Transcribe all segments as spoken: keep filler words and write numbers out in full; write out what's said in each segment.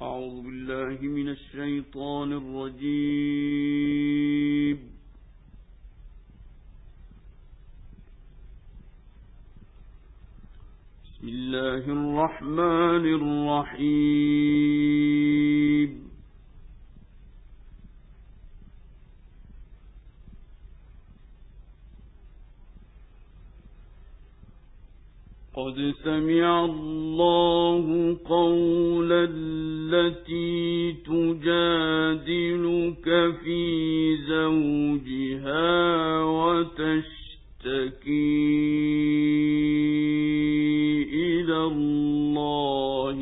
أعوذ بالله من الشيطان الرجيم. بسم الله الرحمن الرحيم. قد سمع الله قول التي تجادلك في زوجها وتشتكي إلى الله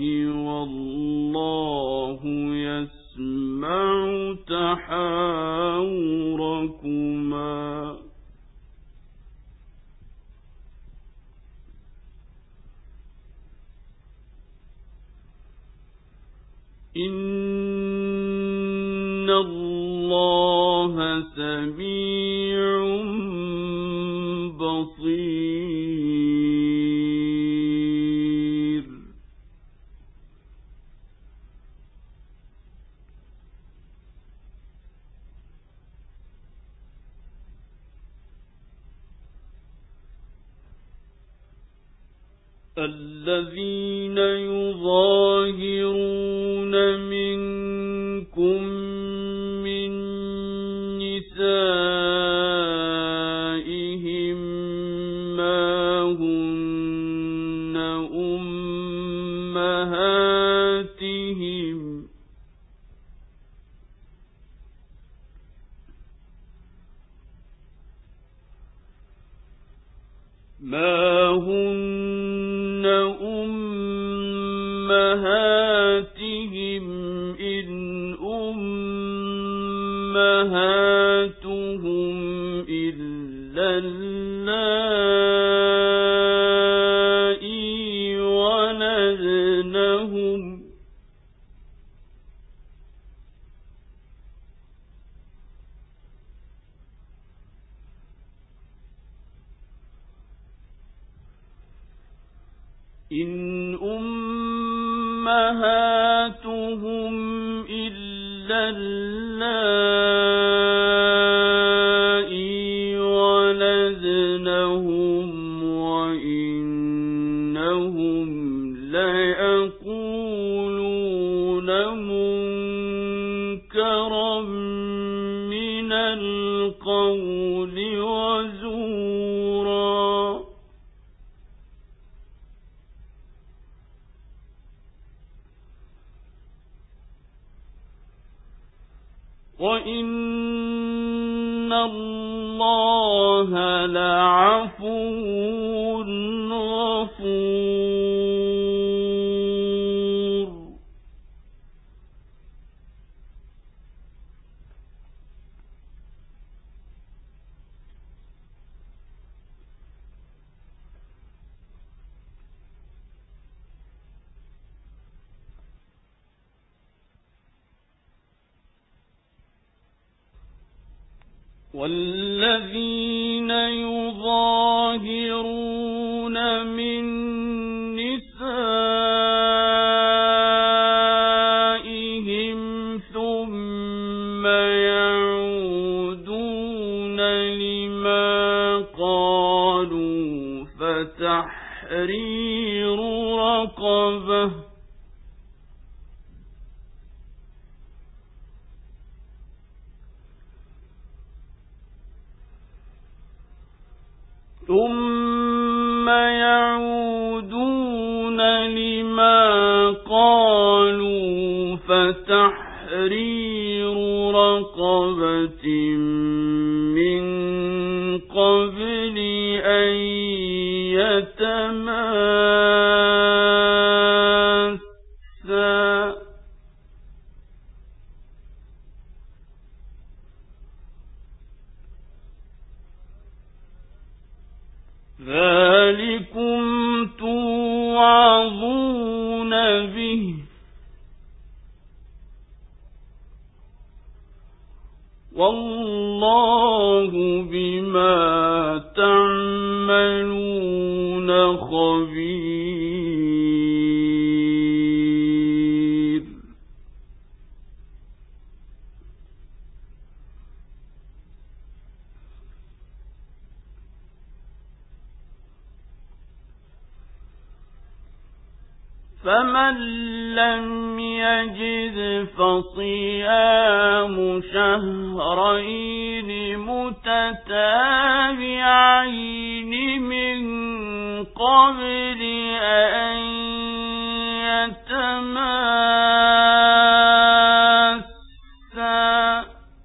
والله يسمع تحاوركما. إن الله سميع بصير. الذين يظاهرون منكم من نسائهم ما هن أمهاتهم ما هن أمهاتهم إن أمهاتهم إلا اللائي ولدنهم إن أمهاتهم إلا اللائي ولدنهم وإنهم ليقولون منكرا من القول وزورا. وَإِنَّ اللَّهَ لَعَفُوٌّ غَفُورٌ. والذين يظاهرون من نسائهم ثم يعودون لما قالوا فتحرير رقبة ثم يعودون لما قالوا فتحرير رقبة من قبل أن يتماسا. ذلكم توعظون به والله بما تعملون خبير. فمن لم يجد فصيام شهرين متتابعين من قبل أن يتماسا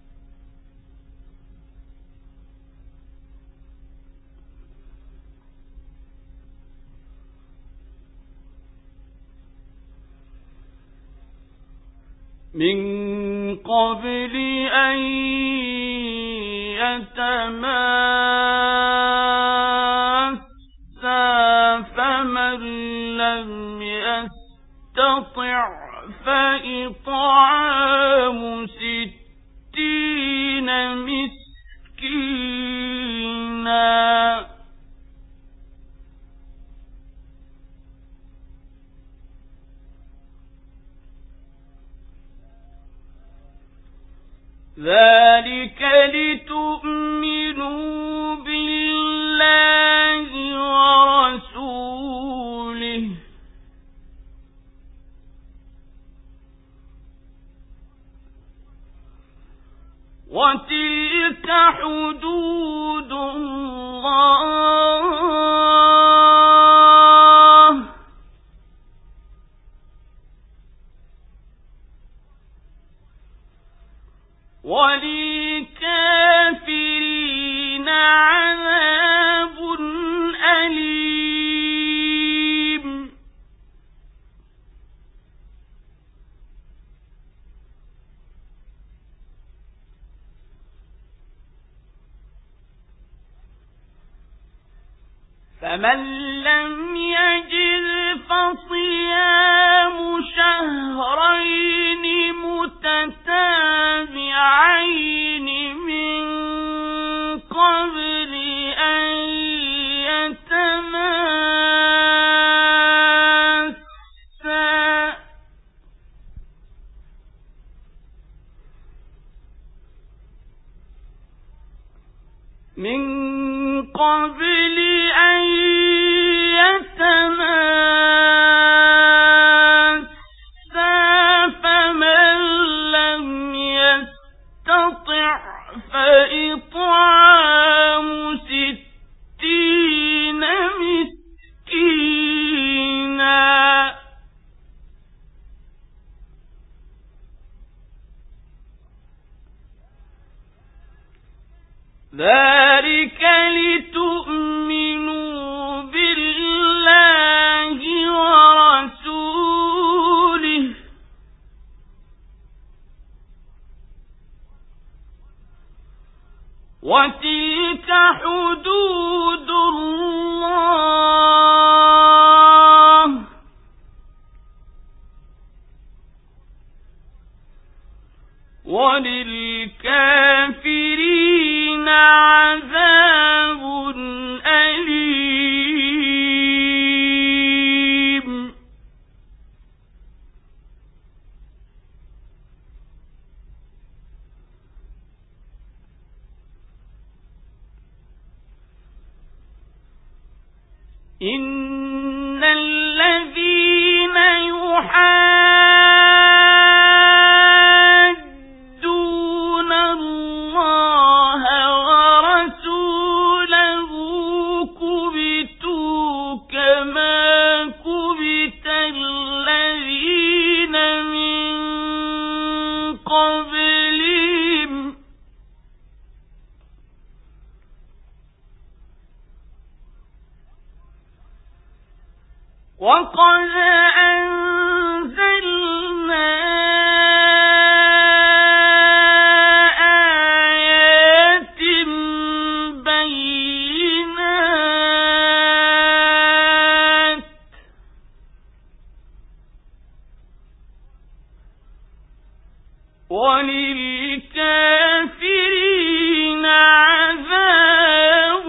من قبل أن يتماسا فمن لم يستطع فإطعام ستين مسكينا ذلك لتؤمنوا بالله ورسوله وتلك حدود الله وللكافرين عذاب أليم فمن لم يجد فصيام شهرين متتابعين من قبل أن يتماسا من قبل أن يتماسا فمن لم يستطع فإطعام ستين مسكينا ذلك لتؤمنوا بالله ورسوله وتلك حدود الله وللكافرين عذاب أليم إن الذين يحادون الله ورسوله كبتوا كما كبت الذين من قبلهم وقد أنزلنا آيات بينات وللكافرين عذاب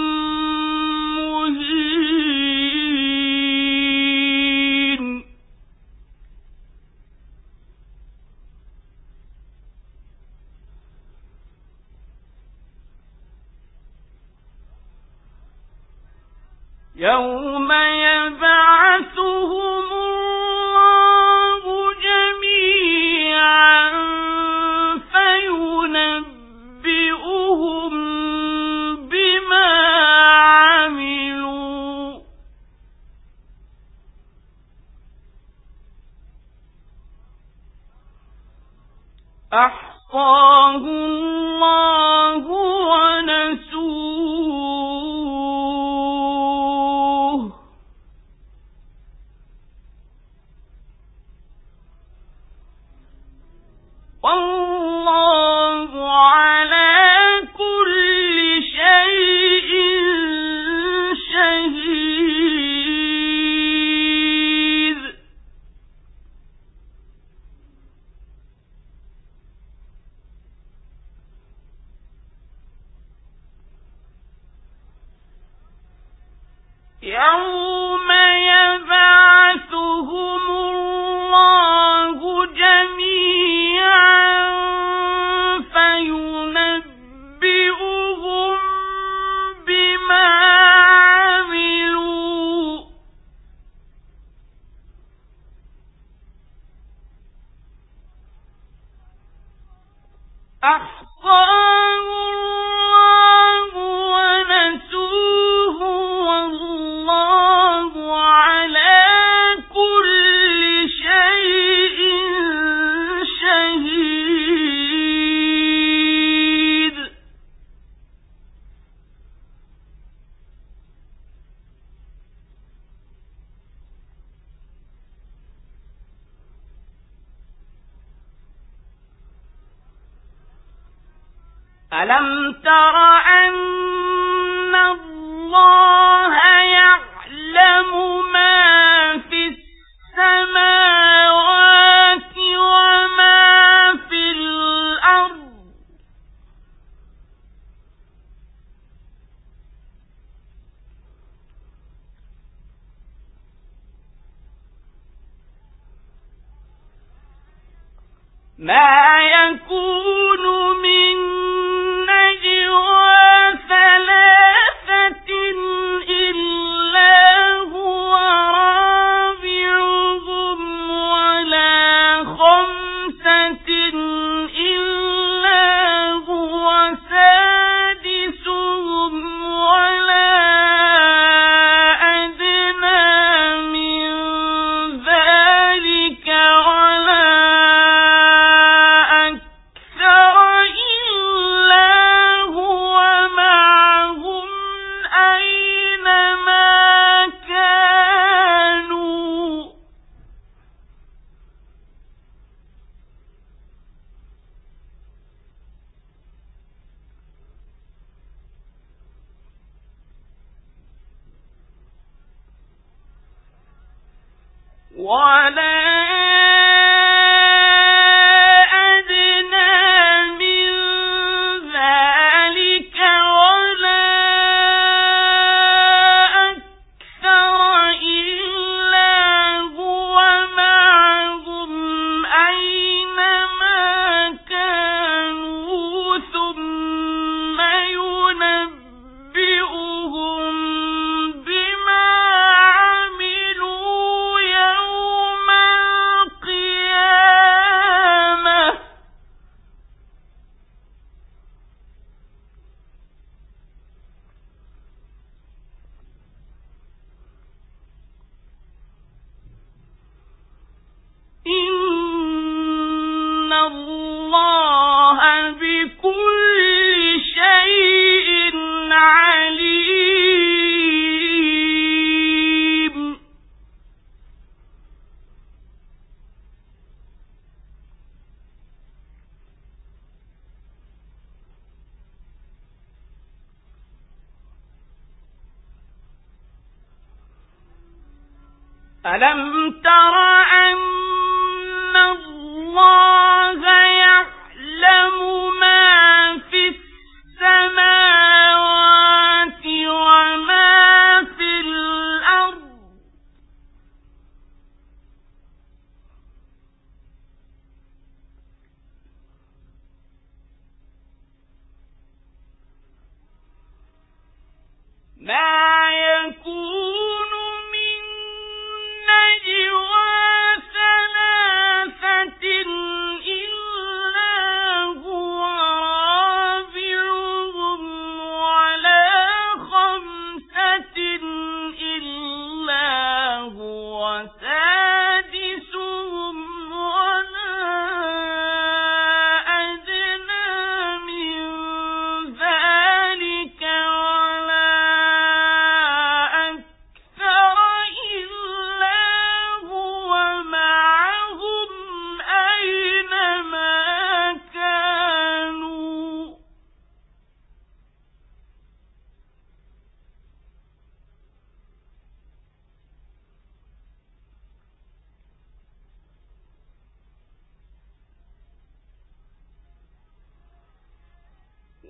مهين يوم يبعثهم أحصاه الله ونسوه والله على كل شيء شهيد. يوم يبعثهم الله جميعا فينبئهم بما عملوا أحصاه الله ونسوه والله على كل شيء شهيد. ألم تر أن الله يعلم ما في السماوات وما في الأرض ما يكون من نجوى ثلاثة إلا هو رابعهم ولا خمسة إلا هو سادسهم ولا أدنى من ذلك ولا ولا أدنى من ذلك ولا أكثر إلا هو معهم أينما كانوا ثم ينبئهم بما عملوا يوم القيامة. إن الله بكل شيء عليم. ألم تر أن الله يعلم ما في السماوات وما في الأرض ما يكون من نجوى ثلاثة إلا هو رابعهم ولا خمسة إلا هو سادسهم ولا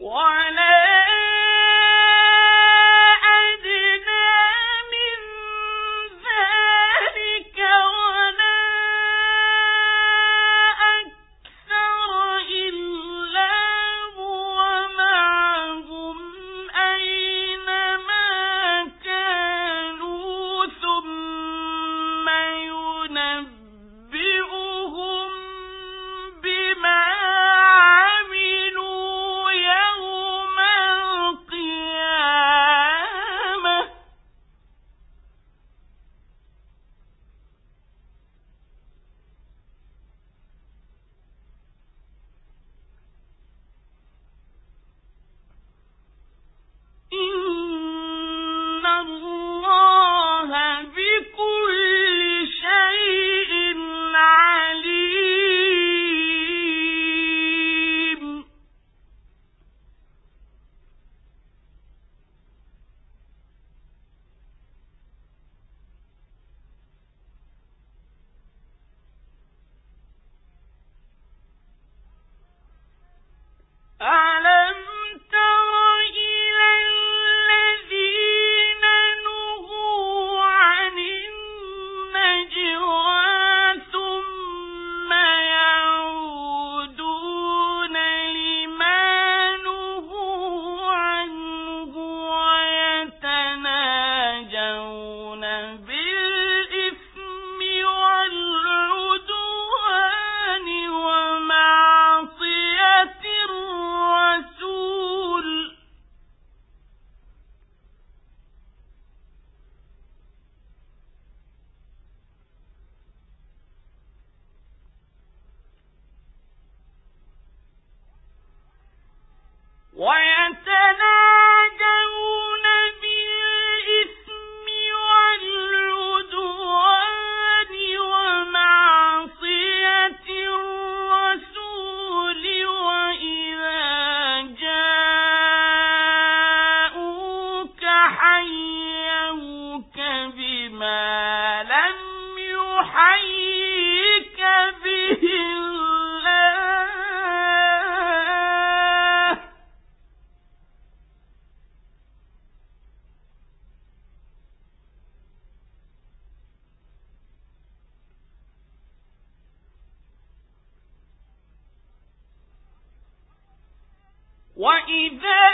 وَإِذَا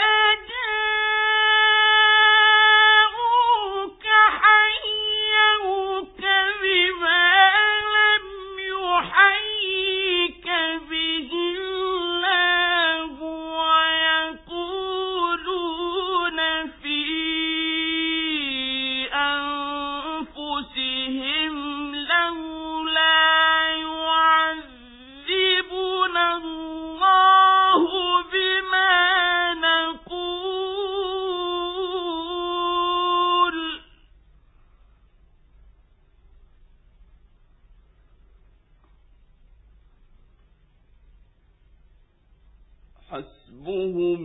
جَاءُوكَ حَيَّوْكَ بِمَا لَمْ يُحَيِّكَ بِهِ اللَّهُ وَيَقُولُونَ فِي أَنفُسِهِمْ لَوْلَا يُعَذِّبُنَا اللَّهُ بِمَا نَقُولُ حَسْبُهُمْ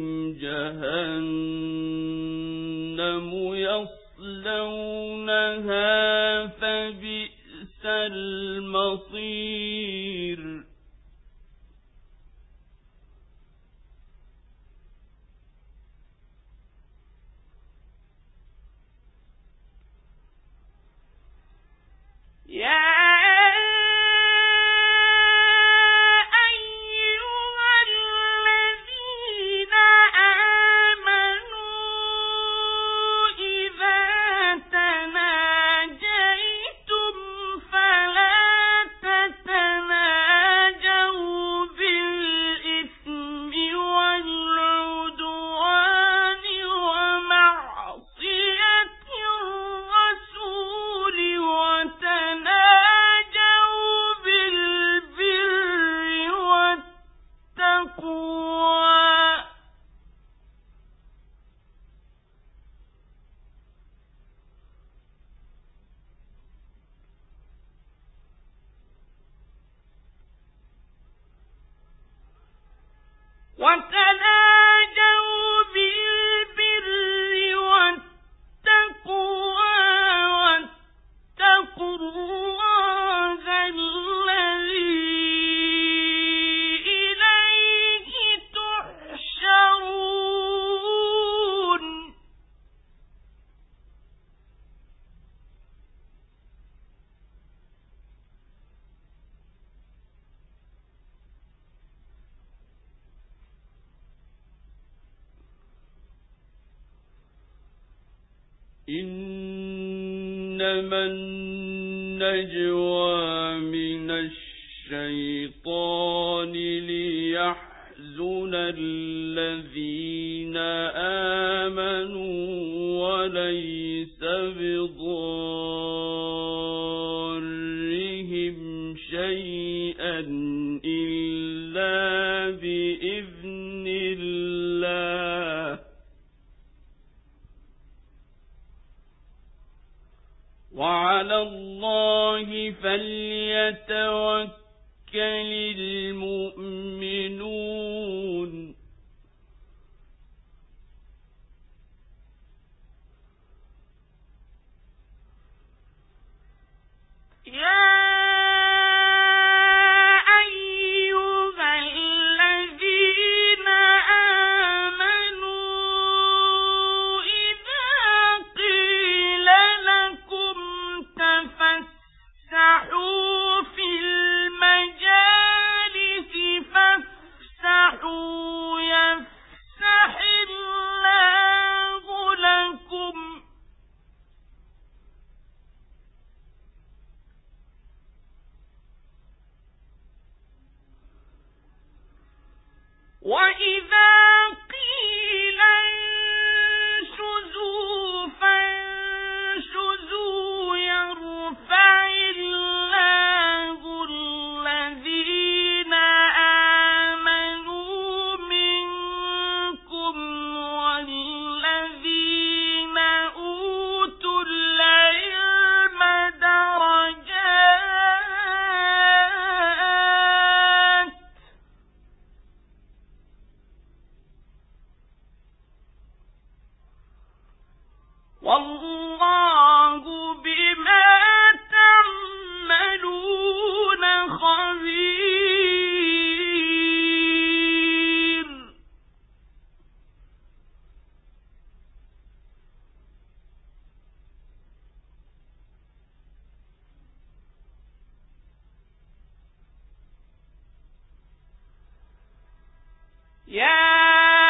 جَهَنَّمُ يَصْلَوْنَهَا فَبِئْسَ الْمَصِيرُ. يَا وتناجوا بالبر والتقوى واتقوا الله الذي إليه تحشرون. إنما النجوى من الشيطان ليحزن الذين آمنوا وليس بضارهم شيئا إلا بإذن الله وعلى الله فليتوكل المؤمنون يا وإذا قيل انشزوا فانشزوا يرفع الله الذين آمنوا منكم والذين أوتوا العلم درجات والله بما تعملون خبير يا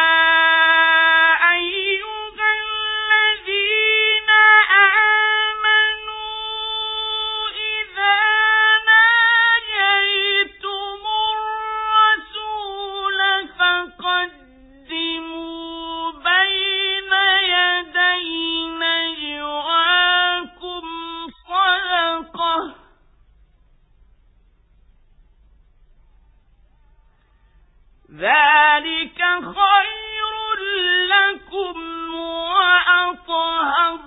ذلك خير لكم وأطهر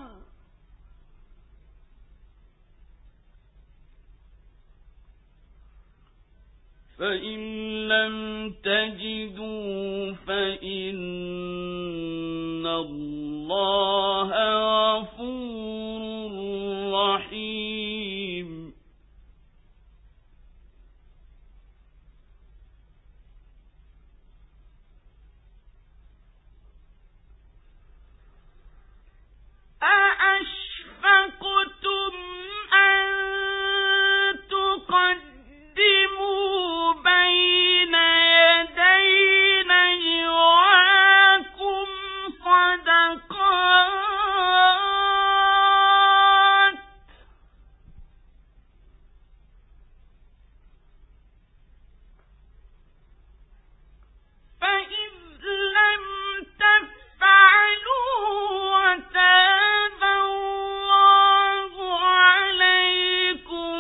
فإن لم تجدوا فإن الله غفور رحيم أأشفقتم أن تقدموا بين يدي نجواكم صدقات فإذ لم تفعلوا وتاب الله عليكم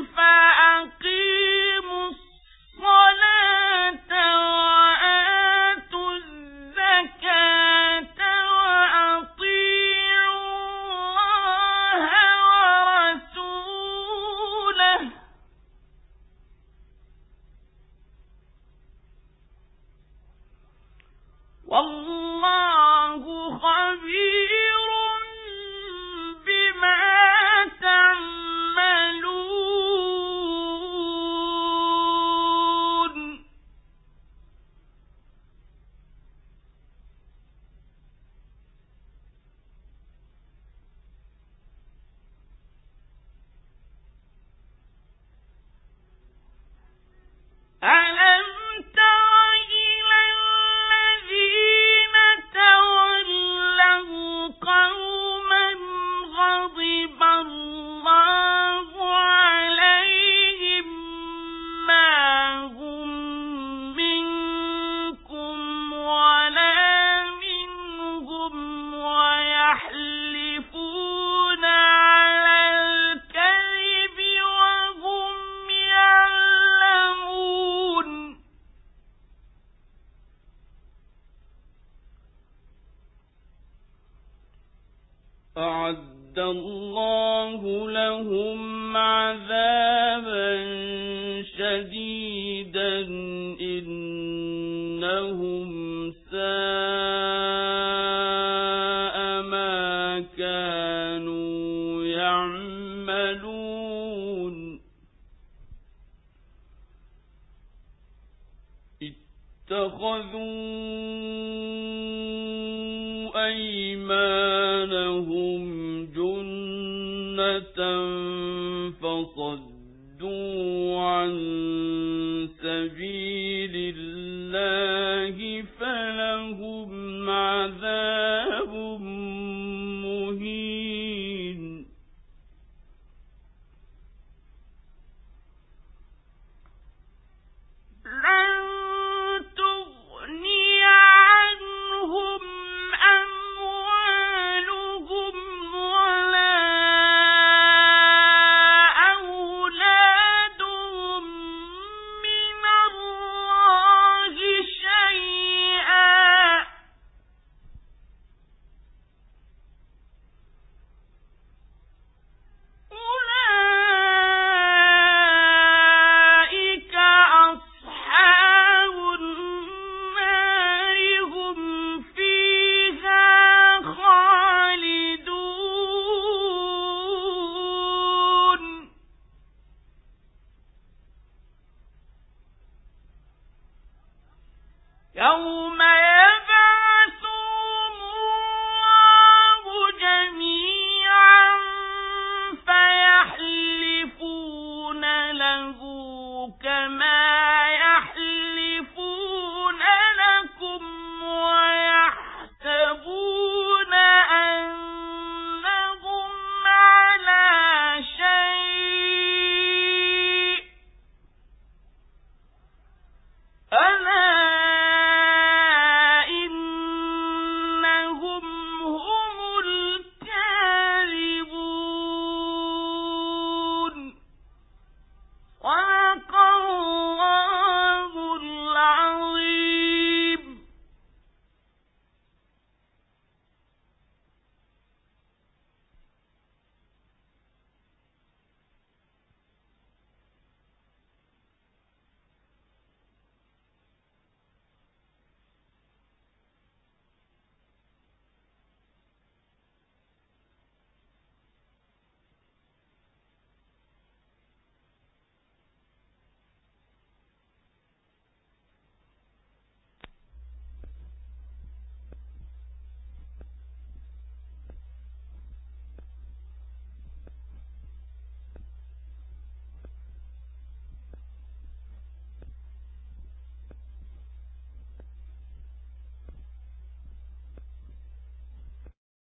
فأقيموا الصلاة وآتوا الزكاة وأطيعوا الله ورسوله والله خبير بما تعملون ألم تر إلى الذين اتخذوا أيمانهم جنة فصدوا عن سبيل الله فلهم عذاب مهين. يوم يبعثهم الله جميعا فيحلفون له كما